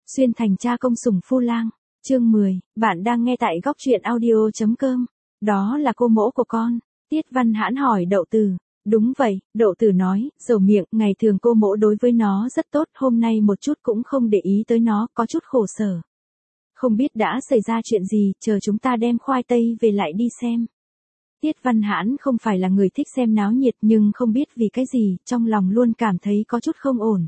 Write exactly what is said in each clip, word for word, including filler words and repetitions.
Xuyên thành cha công sủng phu lang. Chương mười, bạn đang nghe tại góc truyện audio.com. Đó là cô mỗ của con. Tiết Văn Hãn hỏi Đậu Tử. Đúng vậy, Đậu Tử nói, dầu miệng, ngày thường cô mỗ đối với nó rất tốt, hôm nay một chút cũng không để ý tới nó, có chút khổ sở. Không biết đã xảy ra chuyện gì, chờ chúng ta đem khoai tây về lại đi xem. Tiết Văn Hãn không phải là người thích xem náo nhiệt nhưng không biết vì cái gì, trong lòng luôn cảm thấy có chút không ổn.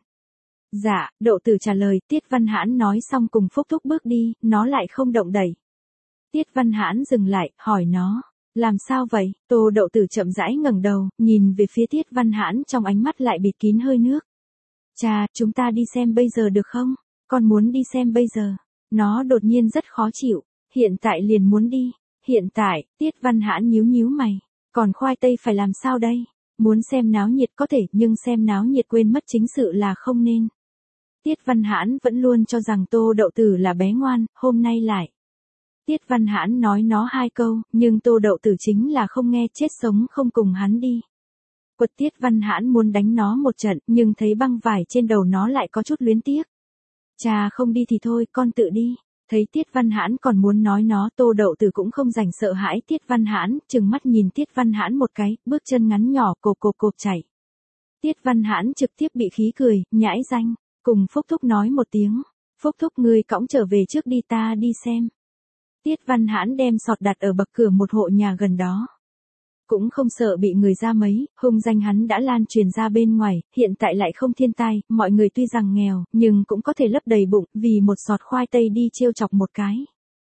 Dạ, Đậu Tử trả lời, Tiết Văn Hãn nói xong cùng Phúc Thúc bước đi, nó lại không động đậy. Tiết Văn Hãn dừng lại, hỏi nó, làm sao vậy? Tô Đậu Tử chậm rãi ngẩng đầu, nhìn về phía Tiết Văn Hãn trong ánh mắt lại bịt kín hơi nước. Cha, chúng ta đi xem bây giờ được không? Con muốn đi xem bây giờ. Nó đột nhiên rất khó chịu, hiện tại liền muốn đi. Hiện tại, Tiết Văn Hãn nhíu nhíu mày. Còn khoai tây phải làm sao đây? Muốn xem náo nhiệt có thể, nhưng xem náo nhiệt quên mất chính sự là không nên. Tiết Văn Hãn vẫn luôn cho rằng Tô Đậu Tử là bé ngoan, hôm nay lại. Tiết Văn Hãn nói nó hai câu, nhưng Tô Đậu Tử chính là không nghe, chết sống không cùng hắn đi. Quật Tiết Văn Hãn muốn đánh nó một trận, nhưng thấy băng vải trên đầu nó lại có chút luyến tiếc. Cha không đi thì thôi, con tự đi. Thấy Tiết Văn Hãn còn muốn nói nó, Tô Đậu Tử cũng không rảnh sợ hãi Tiết Văn Hãn, trừng mắt nhìn Tiết Văn Hãn một cái, bước chân ngắn nhỏ cộp cộp cộp chạy. Tiết Văn Hãn trực tiếp bị khí cười, nhãi danh, cùng Phúc Thúc nói một tiếng. Phúc Thúc ngươi cõng trở về trước đi, ta đi xem. Tiết Văn Hãn đem sọt đặt ở bậc cửa một hộ nhà gần đó. Cũng không sợ bị người ra mấy, hung danh hắn đã lan truyền ra bên ngoài, hiện tại lại không thiên tai, mọi người tuy rằng nghèo, nhưng cũng có thể lấp đầy bụng, vì một sọt khoai tây đi trêu chọc một cái.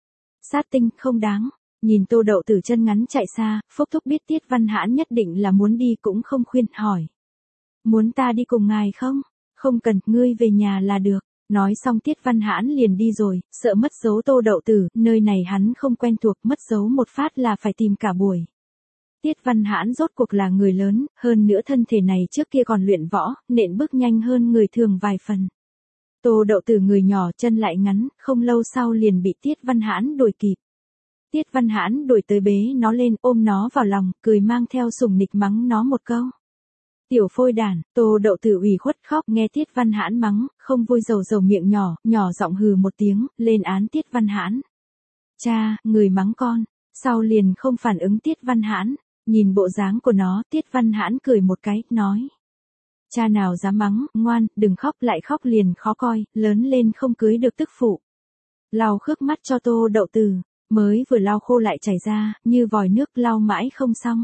Sát tinh, không đáng. Nhìn Tô Đậu Tử chân ngắn chạy xa, Phúc Thúc biết Tiết Văn Hãn nhất định là muốn đi cũng không khuyên, hỏi. Muốn ta đi cùng ngài không? Không cần, ngươi về nhà là được. Nói xong Tiết Văn Hãn liền đi rồi, sợ mất dấu Tô Đậu Tử, nơi này hắn không quen thuộc, mất dấu một phát là phải tìm cả buổi. Tiết Văn Hãn rốt cuộc là người lớn, hơn nữa thân thể này trước kia còn luyện võ, nện bước nhanh hơn người thường vài phần. Tô Đậu Tử người nhỏ chân lại ngắn, không lâu sau liền bị Tiết Văn Hãn đuổi kịp. Tiết Văn Hãn đuổi tới bế nó lên, ôm nó vào lòng, cười mang theo sủng nịch mắng nó một câu. Tiểu phôi đản. Tô Đậu Tử ủy khuất khóc, nghe Tiết Văn Hãn mắng, không vui dầu dầu miệng nhỏ, nhỏ giọng hừ một tiếng, lên án Tiết Văn Hãn. Cha, người mắng con. Sau liền không phản ứng Tiết Văn Hãn. Nhìn bộ dáng của nó, Tiết Văn Hãn cười một cái, nói. Cha nào dám mắng, ngoan, đừng khóc, lại khóc liền khó coi, lớn lên không cưới được tức phụ. Lau khước mắt cho Tô Đậu Tử, mới vừa lau khô lại chảy ra, như vòi nước lau mãi không xong.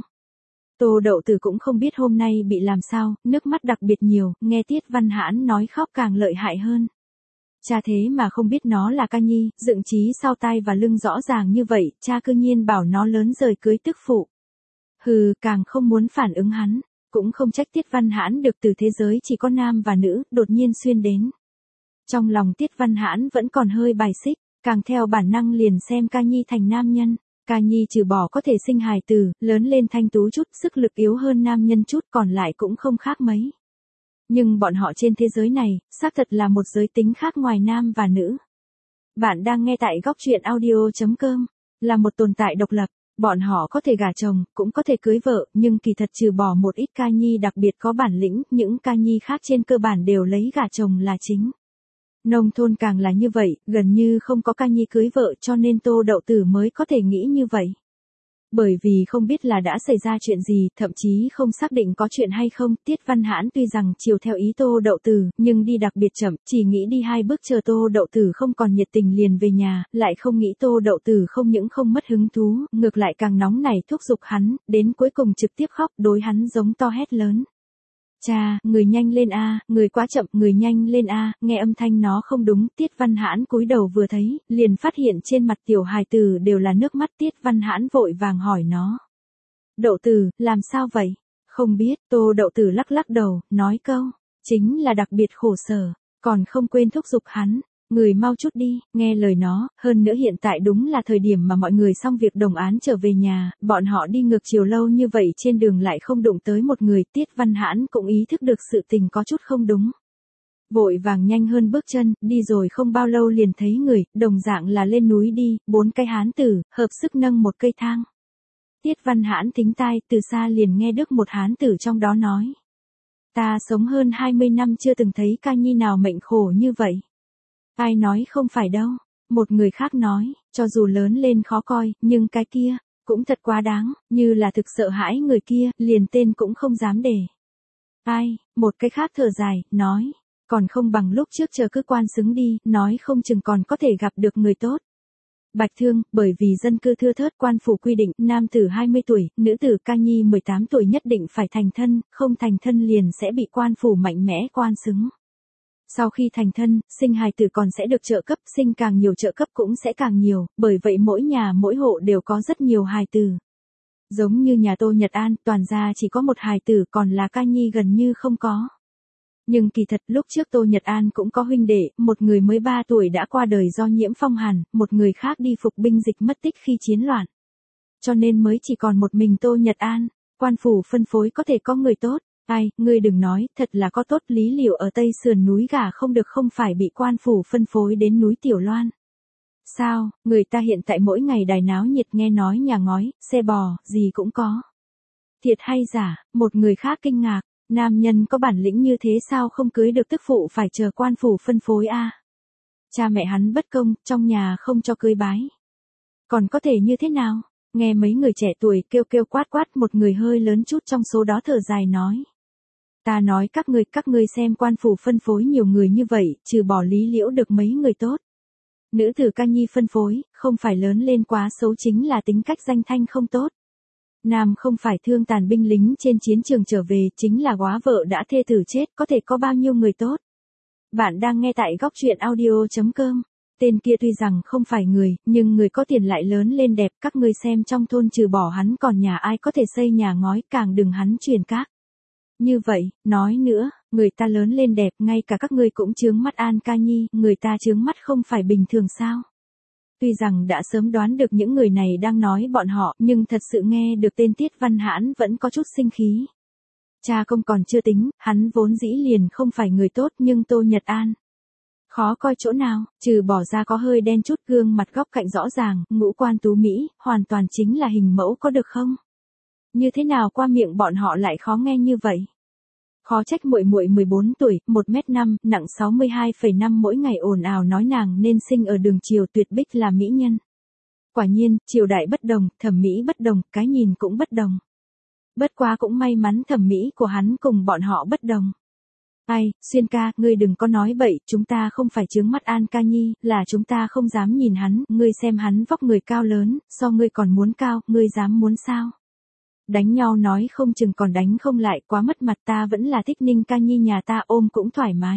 Tô Đậu Tử cũng không biết hôm nay bị làm sao, nước mắt đặc biệt nhiều, nghe Tiết Văn Hãn nói khóc càng lợi hại hơn. Cha thế mà không biết nó là ca nhi, dựng trí sau tai và lưng rõ ràng như vậy, cha cư nhiên bảo nó lớn rời cưới tức phụ. Hừ, càng không muốn phản ứng hắn, cũng không trách Tiết Văn Hãn được từ thế giới chỉ có nam và nữ, đột nhiên xuyên đến. Trong lòng Tiết Văn Hãn vẫn còn hơi bài xích, càng theo bản năng liền xem ca nhi thành nam nhân. Ca nhi trừ bỏ có thể sinh hài tử, lớn lên thanh tú chút, sức lực yếu hơn nam nhân chút, còn lại cũng không khác mấy. Nhưng bọn họ trên thế giới này, xác thật là một giới tính khác ngoài nam và nữ. Bạn đang nghe tại góc truyện audio.com, là một tồn tại độc lập. Bọn họ có thể gả chồng, cũng có thể cưới vợ, nhưng kỳ thật trừ bỏ một ít ca nhi đặc biệt có bản lĩnh, những ca nhi khác trên cơ bản đều lấy gả chồng là chính. Nông thôn càng là như vậy, gần như không có ca nhi cưới vợ cho nên Tô Đậu Tử mới có thể nghĩ như vậy. Bởi vì không biết là đã xảy ra chuyện gì, thậm chí không xác định có chuyện hay không, Tiết Văn Hãn tuy rằng chiều theo ý Tô Đậu Tử, nhưng đi đặc biệt chậm, chỉ nghĩ đi hai bước chờ Tô Đậu Tử không còn nhiệt tình liền về nhà, lại không nghĩ Tô Đậu Tử không những không mất hứng thú, ngược lại càng nóng nảy thúc giục hắn, đến cuối cùng trực tiếp khóc, đối hắn giống to hét lớn. Cha, người nhanh lên a, người quá chậm, người nhanh lên a, nghe âm thanh nó không đúng, Tiết Văn Hãn cúi đầu vừa thấy, liền phát hiện trên mặt tiểu hài tử đều là nước mắt, Tiết Văn Hãn vội vàng hỏi nó. Đậu Tử, làm sao vậy? Không biết, Tô Đậu Tử lắc lắc đầu, nói câu, chính là đặc biệt khổ sở, còn không quên thúc giục hắn. Người mau chút đi, nghe lời nó, hơn nữa hiện tại đúng là thời điểm mà mọi người xong việc đồng án trở về nhà, bọn họ đi ngược chiều lâu như vậy trên đường lại không đụng tới một người, Tiết Văn Hãn cũng ý thức được sự tình có chút không đúng. Vội vàng nhanh hơn bước chân, đi rồi không bao lâu liền thấy người, đồng dạng là lên núi đi, bốn cái hán tử, hợp sức nâng một cây thang. Tiết Văn Hãn thính tai, từ xa liền nghe được một hán tử trong đó nói. Ta sống hơn hai mươi năm chưa từng thấy ca nhi nào mệnh khổ như vậy. Ai nói không phải đâu. Một người khác nói, cho dù lớn lên khó coi, nhưng cái kia, cũng thật quá đáng, như là thực sợ hãi người kia, liền tên cũng không dám để. Ai, một cái khác thở dài, nói, còn không bằng lúc trước chờ cứ quan xứng đi, nói không chừng còn có thể gặp được người tốt. Bạch Thương, bởi vì dân cư thưa thớt quan phủ quy định, nam tử hai mươi tuổi, nữ tử ca nhi mười tám tuổi nhất định phải thành thân, không thành thân liền sẽ bị quan phủ mạnh mẽ quan xứng. Sau khi thành thân, sinh hài tử còn sẽ được trợ cấp, sinh càng nhiều trợ cấp cũng sẽ càng nhiều, bởi vậy mỗi nhà mỗi hộ đều có rất nhiều hài tử. Giống như nhà Tô Nhật An, toàn gia chỉ có một hài tử, còn là ca nhi gần như không có. Nhưng kỳ thật lúc trước Tô Nhật An cũng có huynh đệ, một người mới ba tuổi đã qua đời do nhiễm phong hàn, một người khác đi phục binh dịch mất tích khi chiến loạn. Cho nên mới chỉ còn một mình Tô Nhật An, quan phủ phân phối có thể có người tốt. Ai, ngươi đừng nói, thật là có tốt, Lý Liệu ở tây sườn núi gà không được không phải bị quan phủ phân phối đến núi Tiểu Loan. Sao, người ta hiện tại mỗi ngày đài náo nhiệt nghe nói nhà ngói, xe bò, gì cũng có. Thiệt hay giả, một người khác kinh ngạc, nam nhân có bản lĩnh như thế sao không cưới được tức phụ phải chờ quan phủ phân phối a? Cha mẹ hắn bất công, trong nhà không cho cưới bái. Còn có thể như thế nào? Nghe mấy người trẻ tuổi kêu kêu quát quát, một người hơi lớn chút trong số đó thở dài nói. Ta nói các ngươi, các ngươi xem quan phủ phân phối nhiều người như vậy, trừ bỏ Lý Liễu được mấy người tốt. Nữ tử ca nhi phân phối, không phải lớn lên quá xấu chính là tính cách danh thanh không tốt. Nam không phải thương tàn binh lính trên chiến trường trở về, chính là góa vợ đã thê tử chết, có thể có bao nhiêu người tốt. Bạn đang nghe tại góc truyện audio chấm com. Tên kia tuy rằng không phải người, nhưng người có tiền lại lớn lên đẹp, các ngươi xem trong thôn trừ bỏ hắn còn nhà ai có thể xây nhà ngói, càng đừng hắn truyền các. Như vậy, nói nữa, người ta lớn lên đẹp, ngay cả các ngươi cũng chướng mắt An ca nhi, người ta chướng mắt không phải bình thường sao? Tuy rằng đã sớm đoán được những người này đang nói bọn họ, nhưng thật sự nghe được tên Tiết Văn Hãn vẫn có chút sinh khí. Cha công còn chưa tính, hắn vốn dĩ liền không phải người tốt, nhưng Tô Nhật An. Khó coi chỗ nào, trừ bỏ ra có hơi đen chút, gương mặt góc cạnh rõ ràng, ngũ quan tú mỹ, hoàn toàn chính là hình mẫu, có được không? Như thế nào qua miệng bọn họ lại khó nghe như vậy? Khó trách muội muội mười bốn tuổi, một mét năm, nặng sáu mươi hai phẩy năm mỗi ngày ồn ào nói nàng nên sinh ở đường triều tuyệt bích là mỹ nhân. Quả nhiên, triều đại bất đồng, thẩm mỹ bất đồng, cái nhìn cũng bất đồng. Bất quá cũng may mắn thẩm mỹ của hắn cùng bọn họ bất đồng. Ai, Xuyên ca, ngươi đừng có nói bậy, chúng ta không phải chướng mắt An ca nhi, là chúng ta không dám nhìn hắn, ngươi xem hắn vóc người cao lớn, so ngươi còn muốn cao, ngươi dám muốn sao? Đánh nhau nói không chừng còn đánh không lại, quá mất mặt, ta vẫn là thích Ninh ca nhi nhà ta, ôm cũng thoải mái.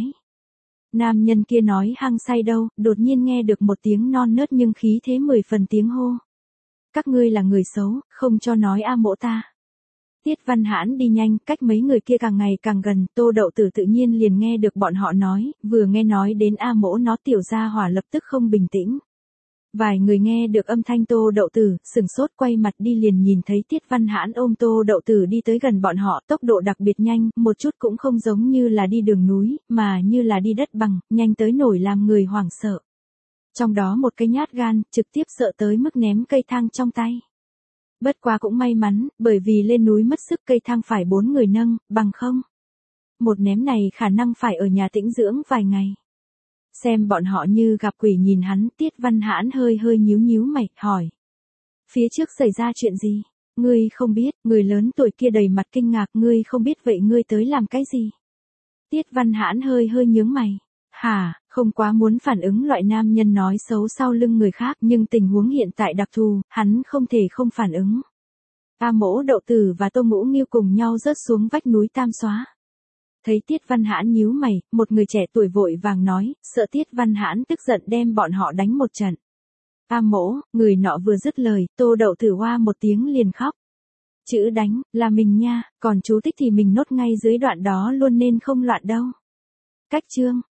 Nam nhân kia nói hăng say đâu, đột nhiên nghe được một tiếng non nớt nhưng khí thế mười phần tiếng hô. Các ngươi là người xấu, không cho nói a mỗ ta. Tiết Văn Hãn đi nhanh, cách mấy người kia càng ngày càng gần, Tô Đậu Tử tự nhiên liền nghe được bọn họ nói, vừa nghe nói đến a mỗ nó tiểu gia hỏa lập tức không bình tĩnh. Vài người nghe được âm thanh Tô Đậu Tử, sừng sốt quay mặt đi liền nhìn thấy Tiết Văn Hãn ôm Tô Đậu Tử đi tới gần bọn họ, tốc độ đặc biệt nhanh, một chút cũng không giống như là đi đường núi, mà như là đi đất bằng, nhanh tới nổi làm người hoảng sợ. Trong đó một cái nhát gan, trực tiếp sợ tới mức ném cây thang trong tay. Bất quá cũng may mắn, bởi vì lên núi mất sức cây thang phải bốn người nâng, bằng không. Một ném này khả năng phải ở nhà tĩnh dưỡng vài ngày. Xem bọn họ như gặp quỷ nhìn hắn, Tiết Văn Hãn hơi hơi nhíu nhíu mày, hỏi. Phía trước xảy ra chuyện gì? Ngươi không biết, người lớn tuổi kia đầy mặt kinh ngạc, ngươi không biết vậy ngươi tới làm cái gì? Tiết Văn Hãn hơi hơi nhướng mày. Hả, không quá muốn phản ứng loại nam nhân nói xấu sau lưng người khác, nhưng tình huống hiện tại đặc thù, hắn không thể không phản ứng. A mỗ Đậu Tử và Tô Ngũ Nghiêu cùng nhau rớt xuống vách núi Tam Xóa. Thấy Tiết Văn Hãn nhíu mày, một người trẻ tuổi vội vàng nói, sợ Tiết Văn Hãn tức giận đem bọn họ đánh một trận. A mỗ, người nọ vừa dứt lời, Tô Đậu Tử hoa một tiếng liền khóc. Chữ đánh, là mình nha, còn chú thích thì mình nốt ngay dưới đoạn đó luôn nên không loạn đâu. Cách chương.